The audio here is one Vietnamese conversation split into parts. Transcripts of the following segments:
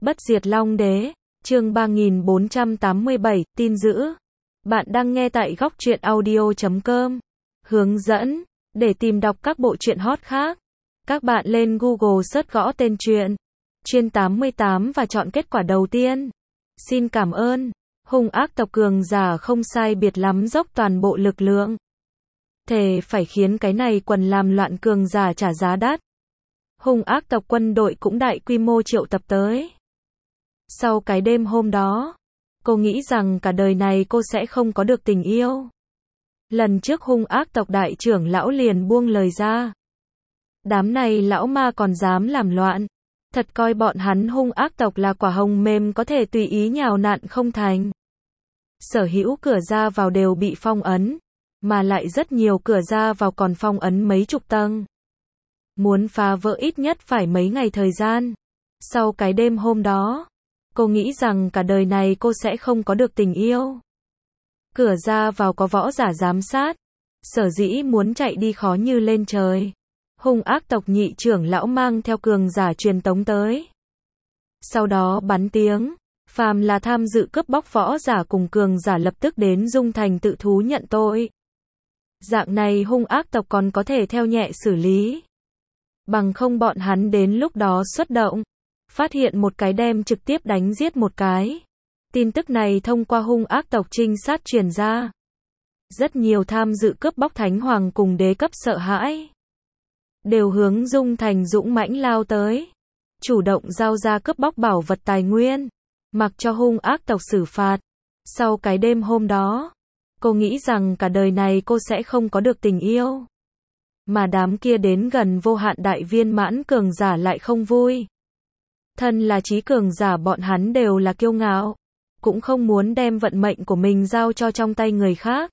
Bất diệt Long Đế, chương 3487, tin dữ. Bạn đang nghe tại góc truyện audio.com. Hướng dẫn, để tìm đọc các bộ truyện hot khác, các bạn lên Google search gõ tên truyện Chuyên 88 và chọn kết quả đầu tiên. Xin cảm ơn. Hung ác tộc cường giả không sai biệt lắm dốc toàn bộ lực lượng. Thề phải khiến cái này quần làm loạn cường giả trả giá đắt. Hung ác tộc quân đội cũng đại quy mô triệu tập tới. Sau cái đêm hôm đó, cô nghĩ rằng cả đời này cô sẽ không có được tình yêu. Lần trước hung ác tộc đại trưởng lão liền buông lời ra. Đám này lão ma còn dám làm loạn. Thật coi bọn hắn hung ác tộc là quả hồng mềm có thể tùy ý nhào nặn không thành. Sở hữu cửa ra vào đều bị phong ấn, mà lại rất nhiều cửa ra vào còn phong ấn mấy chục tầng. Muốn phá vỡ ít nhất phải mấy ngày thời gian. Sau cái đêm hôm đó, cô nghĩ rằng cả đời này cô sẽ không có được tình yêu. Cửa ra vào có võ giả giám sát, sở dĩ muốn chạy đi khó như lên trời. Hung ác tộc nhị trưởng lão mang theo cường giả truyền tống tới. Sau đó bắn tiếng, phàm là tham dự cướp bóc võ giả cùng cường giả lập tức đến Dung Thành tự thú nhận tội. Dạng này hung ác tộc còn có thể theo nhẹ xử lý. Bằng không bọn hắn đến lúc đó xuất động, phát hiện một cái đem trực tiếp đánh giết một cái. Tin tức này thông qua hung ác tộc trinh sát truyền ra. Rất nhiều tham dự cướp bóc thánh hoàng cùng đế cấp sợ hãi, đều hướng Dung Thành dũng mãnh lao tới, chủ động giao ra cướp bóc bảo vật tài nguyên, mặc cho hung ác tộc xử phạt. Sau cái đêm hôm đó, cô nghĩ rằng cả đời này cô sẽ không có được tình yêu. Mà đám kia đến gần vô hạn đại viên mãn cường giả lại không vui. Thân là trí cường giả bọn hắn đều là kiêu ngạo, cũng không muốn đem vận mệnh của mình giao cho trong tay người khác.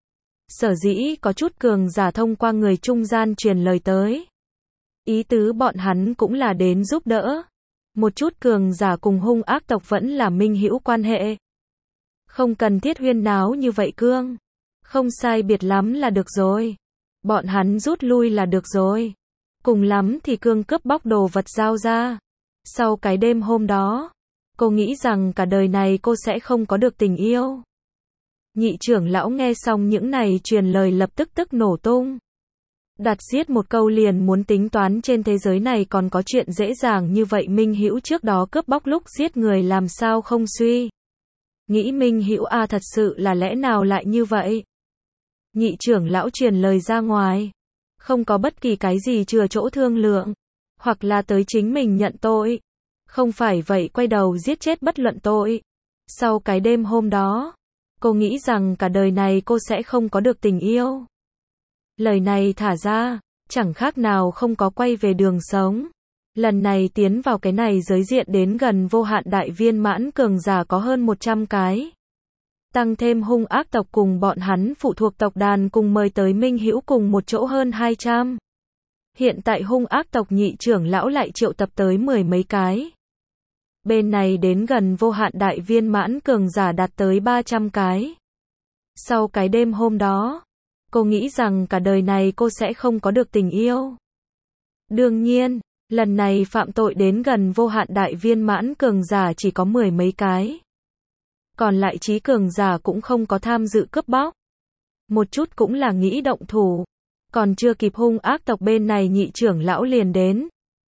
Sở dĩ có chút cường giả thông qua người trung gian truyền lời tới. Ý tứ bọn hắn cũng là đến giúp đỡ. Một chút cường giả cùng hung ác tộc vẫn là minh hữu quan hệ. Không cần thiết huyên náo như vậy cương. Không sai biệt lắm là được rồi. Bọn hắn rút lui là được rồi. Cùng lắm thì cương cướp bóc đồ vật giao ra. Sau cái đêm hôm đó, cô nghĩ rằng cả đời này cô sẽ không có được tình yêu. Nhị trưởng lão nghe xong những này truyền lời lập tức nổ tung. Đặt giết một câu liền muốn tính toán trên thế giới này còn có chuyện dễ dàng như vậy. Minh hữu trước đó cướp bóc lúc giết người làm sao không suy nghĩ minh hữu thật sự là lẽ nào lại như vậy. Nhị trưởng lão truyền lời ra ngoài, không có bất kỳ cái gì chừa chỗ thương lượng, hoặc là tới chính mình nhận tội. Không phải vậy quay đầu giết chết bất luận tội. Sau cái đêm hôm đó, cô nghĩ rằng cả đời này cô sẽ không có được tình yêu. Lời này thả ra, chẳng khác nào không có quay về đường sống. Lần này tiến vào cái này giới diện đến gần vô hạn đại viên mãn cường giả có hơn 100 cái. Tăng thêm hung ác tộc cùng bọn hắn phụ thuộc tộc đàn cùng mời tới minh hữu cùng một chỗ hơn 200. Hiện tại hung ác tộc nhị trưởng lão lại triệu tập tới 10 mấy cái. Bên này đến gần vô hạn đại viên mãn cường giả đạt tới 300 cái. Sau cái đêm hôm đó, cô nghĩ rằng cả đời này cô sẽ không có được tình yêu. Đương nhiên, lần này phạm tội đến gần vô hạn đại viên mãn cường giả chỉ có 10 mấy cái. Còn lại trí cường giả cũng không có tham dự cướp bóc. Một chút cũng là nghĩ động thủ. Còn chưa kịp hung ác tộc bên này nhị trưởng lão liền đến.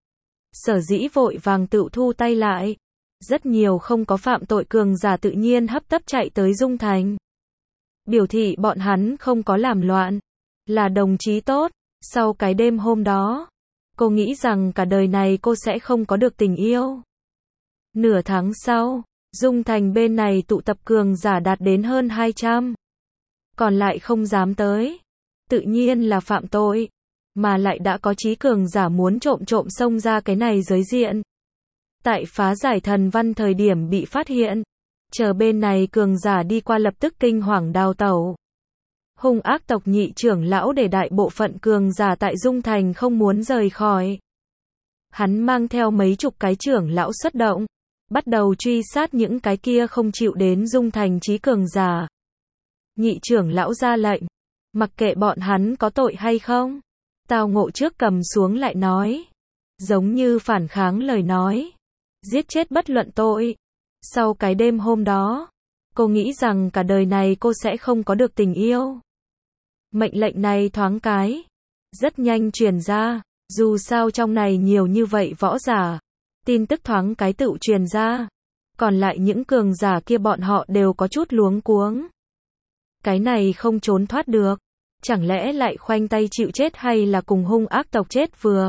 Sở dĩ vội vàng tự thu tay lại. Rất nhiều không có phạm tội cường giả tự nhiên hấp tấp chạy tới Dung Thành. Biểu thị bọn hắn không có làm loạn, là đồng chí tốt. Sau cái đêm hôm đó, cô nghĩ rằng cả đời này cô sẽ không có được tình yêu. Nửa tháng sau, Dung Thành bên này tụ tập cường giả đạt đến hơn 200. Còn lại không dám tới. Tự nhiên là phạm tội. Mà lại đã có trí cường giả muốn trộm xông ra cái này giới diện. Tại phá giải thần văn thời điểm bị phát hiện. Chờ bên này cường giả đi qua lập tức kinh hoàng đào tẩu. Hung ác tộc nhị trưởng lão để đại bộ phận cường giả tại Dung Thành không muốn rời khỏi. Hắn mang theo mấy chục cái trưởng lão xuất động. Bắt đầu truy sát những cái kia không chịu đến Dung Thành trí cường giả. Nhị trưởng lão ra lệnh. Mặc kệ bọn hắn có tội hay không. Tào Ngộ trước cầm xuống lại nói. Giống như phản kháng lời nói. giết chết bất luận tội. Sau cái đêm hôm đó, cô nghĩ rằng cả đời này cô sẽ không có được tình yêu. Mệnh lệnh này thoáng cái rất nhanh truyền ra, dù sao trong này nhiều như vậy võ giả, tin tức thoáng cái tự truyền ra. Còn lại những cường giả kia bọn họ đều có chút luống cuống. Cái này không trốn thoát được, chẳng lẽ lại khoanh tay chịu chết hay là cùng hung ác tộc chết vừa.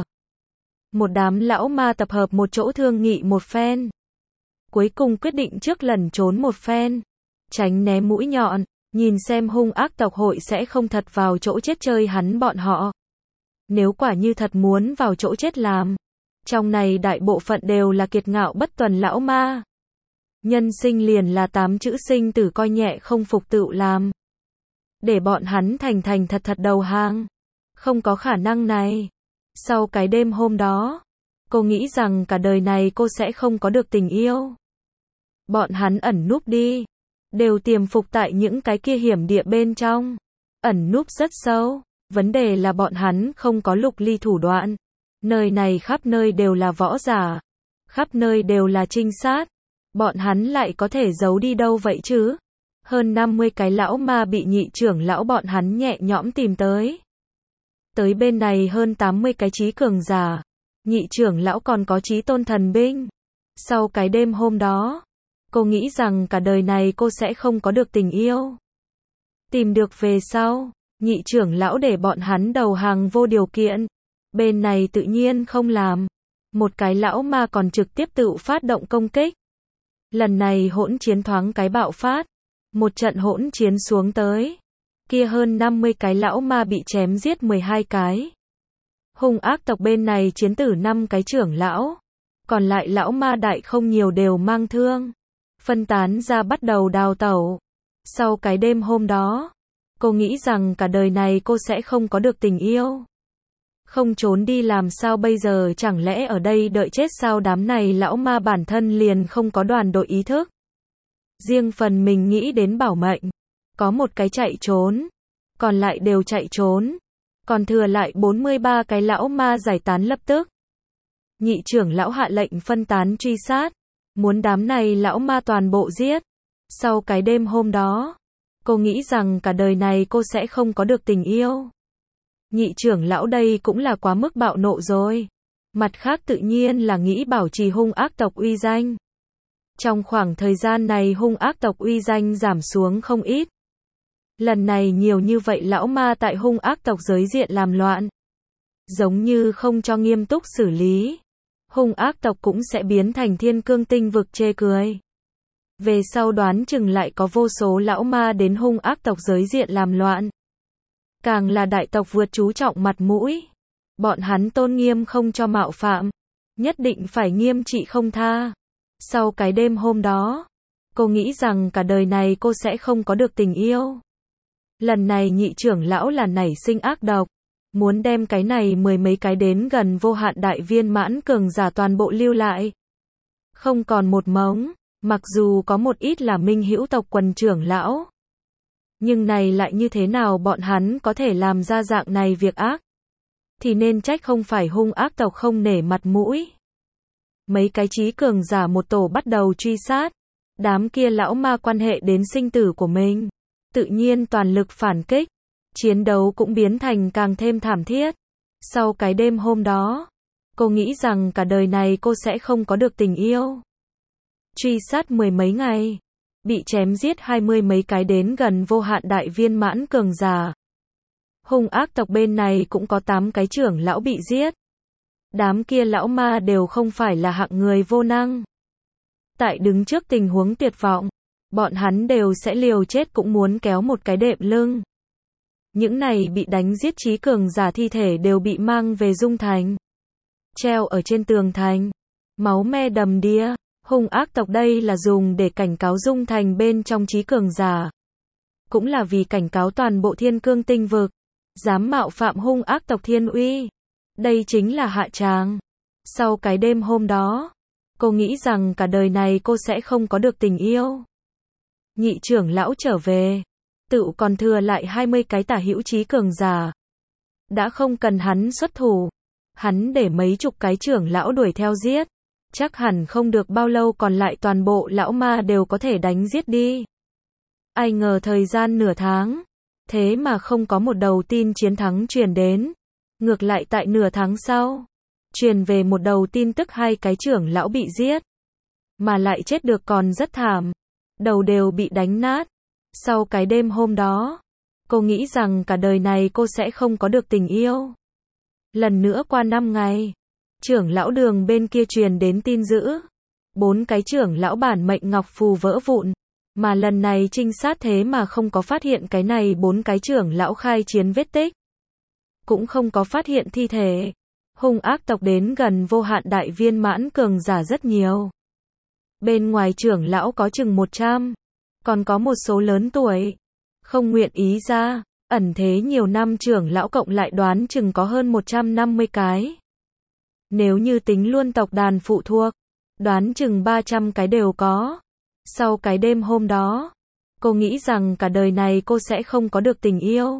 Một đám lão ma tập hợp một chỗ thương nghị một phen. Cuối cùng quyết định trước lẩn trốn một phen, tránh né mũi nhọn, nhìn xem hung ác tộc hội sẽ không thật vào chỗ chết chơi hắn bọn họ. Nếu quả như thật muốn vào chỗ chết làm, trong này đại bộ phận đều là kiệt ngạo bất tuần lão ma. Nhân sinh liền là 8 chữ sinh tử, coi nhẹ không phục tựu làm. Để bọn hắn thành thành thật thật đầu hàng. Không có khả năng này. Sau cái đêm hôm đó, cô nghĩ rằng cả đời này cô sẽ không có được tình yêu. Bọn hắn ẩn núp đi, đều tiềm phục tại những cái kia hiểm địa bên trong. Ẩn núp rất sâu, vấn đề là bọn hắn không có lục ly thủ đoạn. Nơi này khắp nơi đều là võ giả, khắp nơi đều là trinh sát. Bọn hắn lại có thể giấu đi đâu vậy chứ? Hơn 50 cái lão ma bị nhị trưởng lão bọn hắn nhẹ nhõm tìm tới. Tới bên này hơn 80 cái trí cường giả. Nhị trưởng lão còn có trí tôn thần binh. Sau cái đêm hôm đó, cô nghĩ rằng cả đời này cô sẽ không có được tình yêu. Tìm được về sau, nhị trưởng lão để bọn hắn đầu hàng vô điều kiện. Bên này tự nhiên không làm. Một cái lão ma còn trực tiếp tự phát động công kích. Lần này hỗn chiến thoáng cái bạo phát. Một trận hỗn chiến xuống tới. Kia hơn 50 cái lão ma bị chém giết 12 cái. Hung ác tộc bên này chiến tử 5 cái trưởng lão. Còn lại lão ma đại không nhiều đều mang thương. Phân tán ra bắt đầu đào tẩu. Sau cái đêm hôm đó, cô nghĩ rằng cả đời này cô sẽ không có được tình yêu. Không trốn đi làm sao bây giờ, chẳng lẽ ở đây đợi chết sao? Đám này lão ma bản thân liền không có đoàn đội ý thức. Riêng phần mình nghĩ đến bảo mệnh. Có một cái chạy trốn, còn lại đều chạy trốn. Còn thừa lại 43 cái lão ma giải tán lập tức. Nhị trưởng lão hạ lệnh phân tán truy sát, muốn đám này lão ma toàn bộ giết. Sau cái đêm hôm đó, cô nghĩ rằng cả đời này cô sẽ không có được tình yêu. Nhị trưởng lão đây cũng là quá mức bạo nộ rồi. Mặt khác tự nhiên là nghĩ bảo trì hung ác tộc uy danh. Trong khoảng thời gian này hung ác tộc uy danh giảm xuống không ít. Lần này nhiều như vậy lão ma tại hung ác tộc giới diện làm loạn. Giống như không cho nghiêm túc xử lý, hung ác tộc cũng sẽ biến thành thiên cương tinh vực chê cười. Về sau đoán chừng lại có vô số lão ma đến hung ác tộc giới diện làm loạn. Càng là đại tộc vượt chú trọng mặt mũi. Bọn hắn tôn nghiêm không cho mạo phạm. Nhất định phải nghiêm trị không tha. Sau cái đêm hôm đó, cô nghĩ rằng cả đời này cô sẽ không có được tình yêu. Lần này nhị trưởng lão là nảy sinh ác độc. Muốn đem cái này 10 mấy cái đến gần vô hạn đại viên mãn cường giả toàn bộ lưu lại. Không còn một mống, mặc dù có một ít là minh hữu tộc quần trưởng lão. Nhưng này lại như thế nào bọn hắn có thể làm ra dạng này việc ác? Thì nên trách không phải hung ác tộc không nể mặt mũi. Mấy cái trí cường giả một tổ bắt đầu truy sát. Đám kia lão ma quan hệ đến sinh tử của mình. Tự nhiên toàn lực phản kích. Chiến đấu cũng biến thành càng thêm thảm thiết. Sau cái đêm hôm đó, cô nghĩ rằng cả đời này cô sẽ không có được tình yêu. Truy sát 10 mấy ngày, bị chém giết 20 mấy cái đến gần vô hạn đại viên mãn cường giả. Hung ác tộc bên này cũng có 8 cái trưởng lão bị giết. Đám kia lão ma đều không phải là hạng người vô năng. Tại đứng trước tình huống tuyệt vọng, bọn hắn đều sẽ liều chết cũng muốn kéo một cái đệm lưng. Những này bị đánh giết trí cường giả thi thể đều bị mang về Dung Thành. Treo ở trên tường thành. Máu me đầm đìa. Hung ác tộc đây là dùng để cảnh cáo Dung Thành bên trong trí cường giả. Cũng là vì cảnh cáo toàn bộ thiên cương tinh vực. Dám mạo phạm hung ác tộc thiên uy. Đây chính là hạ tràng. Sau cái đêm hôm đó, cô nghĩ rằng cả đời này cô sẽ không có được tình yêu. Nhị trưởng lão trở về. Tự còn thừa lại 20 cái tả hữu trí cường giả. Đã không cần hắn xuất thủ. Hắn để mấy chục cái trưởng lão đuổi theo giết. chắc hẳn không được bao lâu còn lại toàn bộ lão ma đều có thể đánh giết đi. Ai ngờ thời gian nửa tháng, thế mà không có một đầu tin chiến thắng truyền đến. Ngược lại tại nửa tháng sau, truyền về một đầu tin tức hai cái trưởng lão bị giết. Mà lại chết được còn rất thảm, đầu đều bị đánh nát. Sau cái đêm hôm đó, cô nghĩ rằng cả đời này cô sẽ không có được tình yêu. Lần nữa qua 5 ngày, trưởng lão Đường bên kia truyền đến tin dữ. 4 cái trưởng lão bản mệnh ngọc phù vỡ vụn. Mà lần này trinh sát thế mà không có phát hiện cái này 4 cái trưởng lão khai chiến vết tích. Cũng không có phát hiện thi thể. Hung ác tộc đến gần vô hạn đại viên mãn cường giả rất nhiều. Bên ngoài trưởng lão có chừng 100. Còn có một số lớn tuổi. Không nguyện ý ra. Ẩn thế nhiều năm trưởng lão cộng lại đoán chừng có hơn 150 cái. Nếu như tính luôn tộc đàn phụ thuộc, đoán chừng 300 cái đều có. Sau cái đêm hôm đó, cô nghĩ rằng cả đời này cô sẽ không có được tình yêu.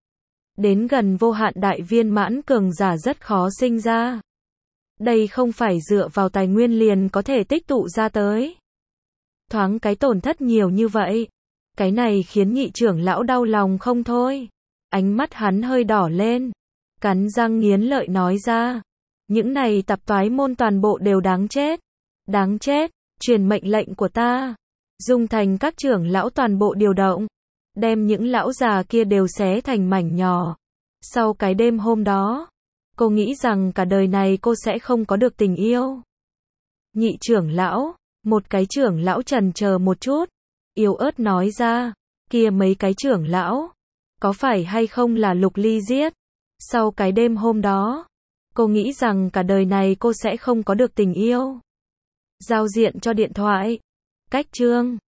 Đến gần vô hạn đại viên mãn cường giả rất khó sinh ra. Đây không phải dựa vào tài nguyên liền có thể tích tụ ra tới. Thoáng cái tổn thất nhiều như vậy. Cái này khiến nhị trưởng lão đau lòng không thôi. Ánh mắt hắn hơi đỏ lên. Cắn răng nghiến lợi nói ra. Những này tạp toái môn toàn bộ đều đáng chết. Đáng chết, truyền mệnh lệnh của ta. Dung thành các trưởng lão toàn bộ điều động. Đem những lão già kia đều xé thành mảnh nhỏ. Sau cái đêm hôm đó, cô nghĩ rằng cả đời này cô sẽ không có được tình yêu. Nhị trưởng lão, một cái trưởng lão chần chờ một chút. Yếu ớt nói ra, kia mấy cái trưởng lão, có phải hay không là Lục Ly giết? Sau cái đêm hôm đó, cô nghĩ rằng cả đời này cô sẽ không có được tình yêu. Giao diện cho điện thoại. Cách chương